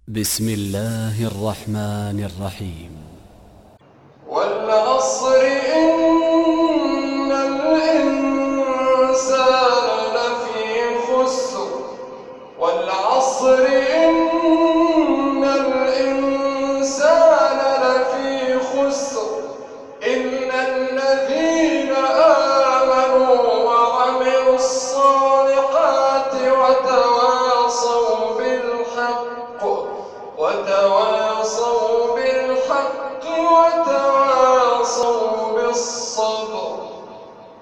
بسم الله الرحمن الرحيم. والعصر إن الإنسان لفي خسر والعصر إن الإنسان لفي خسر إلا الذين آمنوا وعملوا الصالحات وتواصوا بالحق